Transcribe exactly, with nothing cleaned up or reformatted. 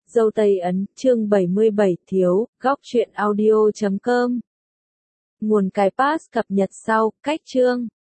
Dâu Tây Ấn, chương bảy mươi bảy, thiếu, góc truyện audio chấm com. Nguồn cái pass cập nhật sau, cách chương.